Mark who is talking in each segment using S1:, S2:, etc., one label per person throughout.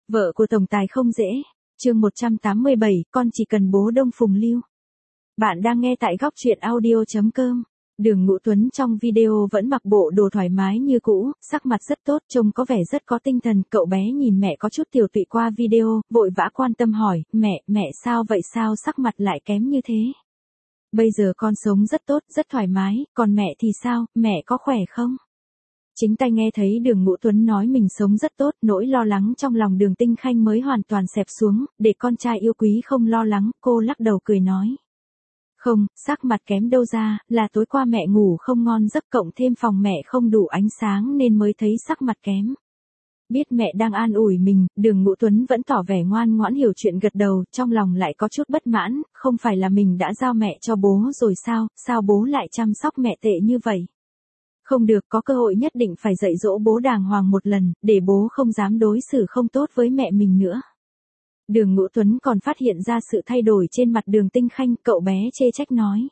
S1: Vợ của tổng tài không dễ. Chương 187, con chỉ cần bố Đông Phùng Lưu. Bạn đang nghe tại góc truyện audio.com. Đường Ngũ Tuấn trong video vẫn mặc bộ đồ thoải mái như cũ, sắc mặt rất tốt, trông có vẻ rất có tinh thần. Cậu bé nhìn mẹ có chút tiều tụy qua video, vội vã quan tâm hỏi, mẹ sao vậy, sao sắc mặt lại kém như thế? Bây giờ con sống rất tốt, rất thoải mái, còn mẹ thì sao, mẹ có khỏe không? Chính tai nghe thấy Đường Ngũ Tuấn nói mình sống rất tốt, nỗi lo lắng trong lòng Đường Tinh Khanh mới hoàn toàn xẹp xuống, để con trai yêu quý không lo lắng, cô lắc đầu cười nói. Không, sắc mặt kém đâu ra, là tối qua mẹ ngủ không ngon giấc, cộng thêm phòng mẹ không đủ ánh sáng nên mới thấy sắc mặt kém. Biết mẹ đang an ủi mình, Đường Ngũ Tuấn vẫn tỏ vẻ ngoan ngoãn hiểu chuyện, gật đầu, trong lòng lại có chút bất mãn, không phải là mình đã giao mẹ cho bố rồi sao bố lại chăm sóc mẹ tệ như vậy? Không được, có cơ hội nhất định phải dạy dỗ bố đàng hoàng một lần, để bố không dám đối xử không tốt với mẹ mình nữa. Đường Ngũ Tuấn còn phát hiện ra sự thay đổi trên mặt Đường Tinh Khanh, cậu bé chê trách nói.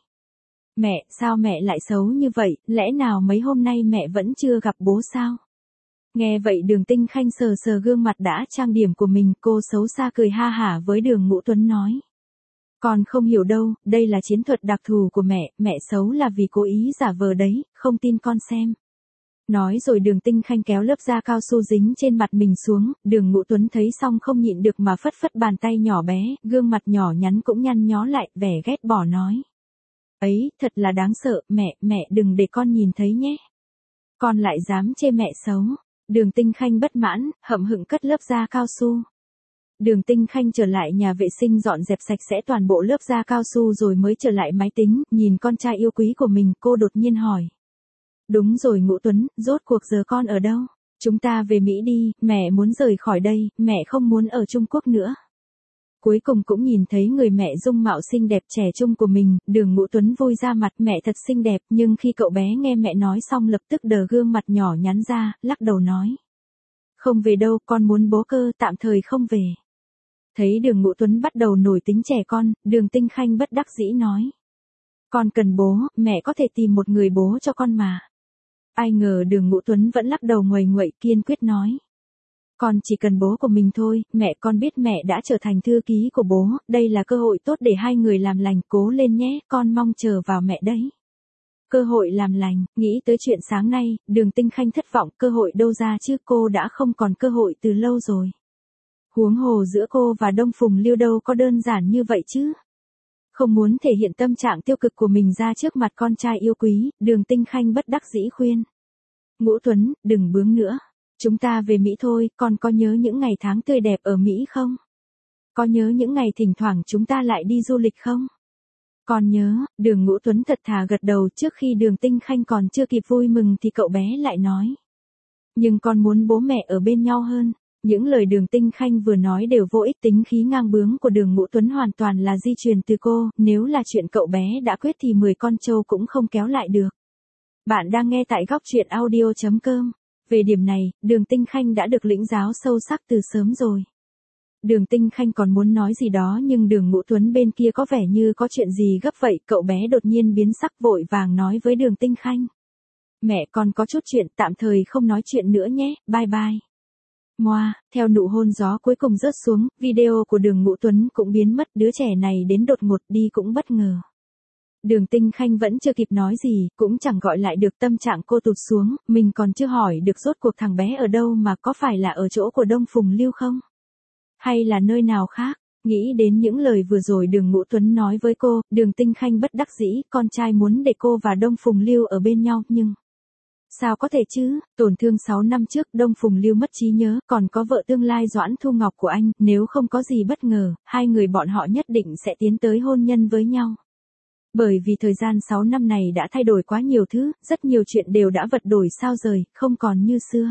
S1: Mẹ, sao mẹ lại xấu như vậy, lẽ nào mấy hôm nay mẹ vẫn chưa gặp bố sao? Nghe vậy Đường Tinh Khanh sờ sờ gương mặt đã trang điểm của mình, cô xấu xa cười ha hả với Đường Ngũ Tuấn nói. Con không hiểu đâu, đây là chiến thuật đặc thù của mẹ xấu là vì cố ý giả vờ đấy, không tin con xem. Nói rồi Đường Tinh Khanh kéo lớp da cao su dính trên mặt mình xuống, Đường Ngũ Tuấn thấy xong không nhịn được mà phất phất bàn tay nhỏ bé, gương mặt nhỏ nhắn cũng nhăn nhó lại, vẻ ghét bỏ nói. Ấy, thật là đáng sợ, mẹ đừng để con nhìn thấy nhé. Con lại dám chê mẹ xấu. Đường Tinh Khanh bất mãn, hậm hững cất lớp da cao su. Đường Tinh Khanh trở lại nhà vệ sinh dọn dẹp sạch sẽ toàn bộ lớp da cao su rồi mới trở lại máy tính, nhìn con trai yêu quý của mình, cô đột nhiên hỏi. Đúng rồi Ngũ Tuấn, rốt cuộc giờ con ở đâu? Chúng ta về Mỹ đi, mẹ muốn rời khỏi đây, mẹ không muốn ở Trung Quốc nữa. Cuối cùng cũng nhìn thấy người mẹ dung mạo xinh đẹp trẻ trung của mình, Đường Ngũ Tuấn vui ra mặt, mẹ thật xinh đẹp, nhưng khi cậu bé nghe mẹ nói xong lập tức đờ gương mặt nhỏ nhắn ra, lắc đầu nói. Không về đâu, con muốn bố cơ, tạm thời không về. Thấy Đường Ngũ Tuấn bắt đầu nổi tính trẻ con, Đường Tinh Khanh bất đắc dĩ nói. Con cần bố, mẹ có thể tìm một người bố cho con mà. Ai ngờ Đường Ngũ Tuấn vẫn lắc đầu nguầy nguậy, kiên quyết nói. Con chỉ cần bố của mình thôi, mẹ, con biết mẹ đã trở thành thư ký của bố, đây là cơ hội tốt để hai người làm lành, cố lên nhé, con mong chờ vào mẹ đấy. Cơ hội làm lành, nghĩ tới chuyện sáng nay, Đường Tinh Khanh thất vọng, cơ hội đâu ra chứ, cô đã không còn cơ hội từ lâu rồi. Huống hồ giữa cô và Đông Phùng Lưu đâu có đơn giản như vậy chứ. Không muốn thể hiện tâm trạng tiêu cực của mình ra trước mặt con trai yêu quý, Đường Tinh Khanh bất đắc dĩ khuyên. Ngũ Tuấn, đừng bướng nữa. Chúng ta về Mỹ thôi, con có nhớ những ngày tháng tươi đẹp ở Mỹ không? Có nhớ những ngày thỉnh thoảng chúng ta lại đi du lịch không? Con nhớ, Đường Ngũ Tuấn thật thà gật đầu, trước khi Đường Tinh Khanh còn chưa kịp vui mừng thì cậu bé lại nói. Nhưng con muốn bố mẹ ở bên nhau hơn. Những lời Đường Tinh Khanh vừa nói đều vô ích, tính khí ngang bướng của Đường Ngũ Tuấn hoàn toàn là di truyền từ cô, nếu là chuyện cậu bé đã quyết thì 10 con trâu cũng không kéo lại được. Bạn đang nghe tại góc truyện audio.com. Về điểm này, Đường Tinh Khanh đã được lĩnh giáo sâu sắc từ sớm rồi. Đường Tinh Khanh còn muốn nói gì đó nhưng Đường Ngũ Tuấn bên kia có vẻ như có chuyện gì gấp vậy, cậu bé đột nhiên biến sắc vội vàng nói với Đường Tinh Khanh. Mẹ, con có chút chuyện, tạm thời không nói chuyện nữa nhé, bye bye. Moa, theo nụ hôn gió cuối cùng rớt xuống, video của Đường Ngũ Tuấn cũng biến mất, đứa trẻ này đến đột ngột đi cũng bất ngờ. Đường Tinh Khanh vẫn chưa kịp nói gì, cũng chẳng gọi lại được, tâm trạng cô tụt xuống, mình còn chưa hỏi được rốt cuộc thằng bé ở đâu, mà có phải là ở chỗ của Đông Phùng Lưu không? Hay là nơi nào khác? Nghĩ đến những lời vừa rồi Đường Ngũ Tuấn nói với cô, Đường Tinh Khanh bất đắc dĩ, con trai muốn để cô và Đông Phùng Lưu ở bên nhau, nhưng... Sao có thể chứ, tổn thương 6 năm trước Đông Phùng Lưu mất trí nhớ, còn có vợ tương lai Doãn Thu Ngọc của anh, nếu không có gì bất ngờ, hai người bọn họ nhất định sẽ tiến tới hôn nhân với nhau. Bởi vì thời gian 6 năm này đã thay đổi quá nhiều thứ, rất nhiều chuyện đều đã vật đổi sao rời, không còn như xưa.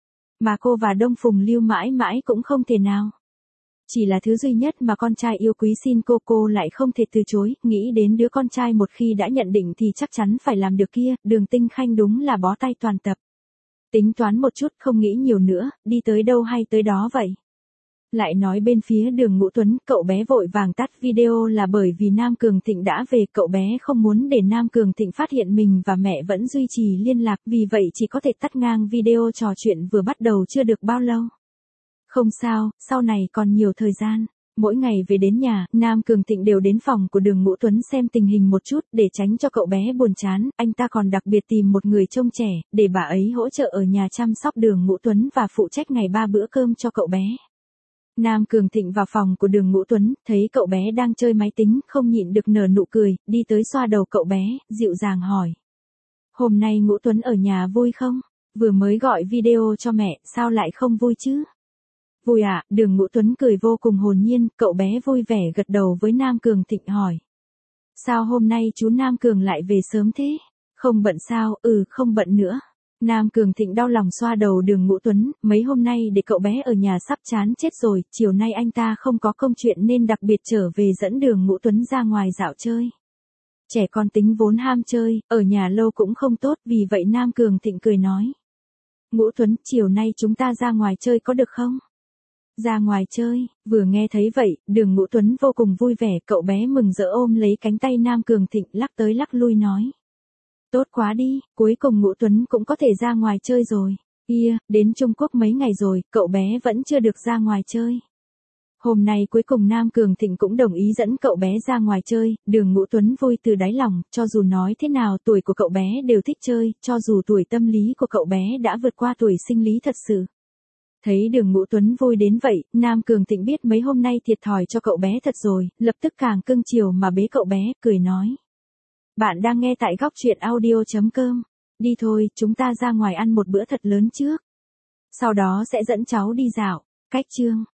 S1: Mà cô và Đông Phùng Lưu mãi mãi cũng không thể nào. Chỉ là thứ duy nhất mà con trai yêu quý xin cô lại không thể từ chối, nghĩ đến đứa con trai một khi đã nhận định thì chắc chắn phải làm được kia, Đường Tinh Khanh đúng là bó tay toàn tập. Tính toán một chút, không nghĩ nhiều nữa, đi tới đâu hay tới đó vậy. Lại nói bên phía Đường Ngũ Tuấn, cậu bé vội vàng tắt video là bởi vì Nam Cường Thịnh đã về, cậu bé không muốn để Nam Cường Thịnh phát hiện mình và mẹ vẫn duy trì liên lạc, vì vậy chỉ có thể tắt ngang video trò chuyện vừa bắt đầu chưa được bao lâu. Không sao, sau này còn nhiều thời gian. Mỗi ngày về đến nhà, Nam Cường Thịnh đều đến phòng của Đường Ngũ Tuấn xem tình hình một chút, để tránh cho cậu bé buồn chán, anh ta còn đặc biệt tìm một người trông trẻ, để bà ấy hỗ trợ ở nhà chăm sóc Đường Ngũ Tuấn và phụ trách ngày 3 bữa cơm cho cậu bé. Nam Cường Thịnh vào phòng của Đường Ngũ Tuấn, thấy cậu bé đang chơi máy tính, không nhịn được nở nụ cười, đi tới xoa đầu cậu bé, dịu dàng hỏi. Hôm nay Ngũ Tuấn ở nhà vui không? Vừa mới gọi video cho mẹ, sao lại không vui chứ? Vui ạ, Đường Ngũ Tuấn cười vô cùng hồn nhiên, cậu bé vui vẻ gật đầu với Nam Cường Thịnh hỏi. Sao hôm nay chú Nam Cường lại về sớm thế? Không bận sao? Không bận nữa. Nam Cường Thịnh đau lòng xoa đầu Đường Ngũ Tuấn, mấy hôm nay để cậu bé ở nhà sắp chán chết rồi, chiều nay anh ta không có công chuyện nên đặc biệt trở về dẫn Đường Ngũ Tuấn ra ngoài dạo chơi. Trẻ con tính vốn ham chơi, ở nhà lâu cũng không tốt, vì vậy Nam Cường Thịnh cười nói. Ngũ Tuấn, chiều nay chúng ta ra ngoài chơi có được không? Ra ngoài chơi, vừa nghe thấy vậy, Đường Ngũ Tuấn vô cùng vui vẻ, cậu bé mừng rỡ ôm lấy cánh tay Nam Cường Thịnh lắc tới lắc lui nói. Tốt quá đi, cuối cùng Ngũ Tuấn cũng có thể ra ngoài chơi rồi. Đến Trung Quốc mấy ngày rồi, cậu bé vẫn chưa được ra ngoài chơi. Hôm nay cuối cùng Nam Cường Thịnh cũng đồng ý dẫn cậu bé ra ngoài chơi, Đường Ngũ Tuấn vui từ đáy lòng, cho dù nói thế nào tuổi của cậu bé đều thích chơi, cho dù tuổi tâm lý của cậu bé đã vượt qua tuổi sinh lý thật sự. Thấy Đường Ngũ Tuấn vui đến vậy, Nam Cường Thịnh biết mấy hôm nay thiệt thòi cho cậu bé thật rồi, lập tức càng cưng chiều mà bế cậu bé, cười nói. Bạn đang nghe tại Góc Truyện Audio.com. Đi thôi, chúng ta ra ngoài ăn một bữa thật lớn trước. Sau đó sẽ dẫn cháu đi dạo. Cách chương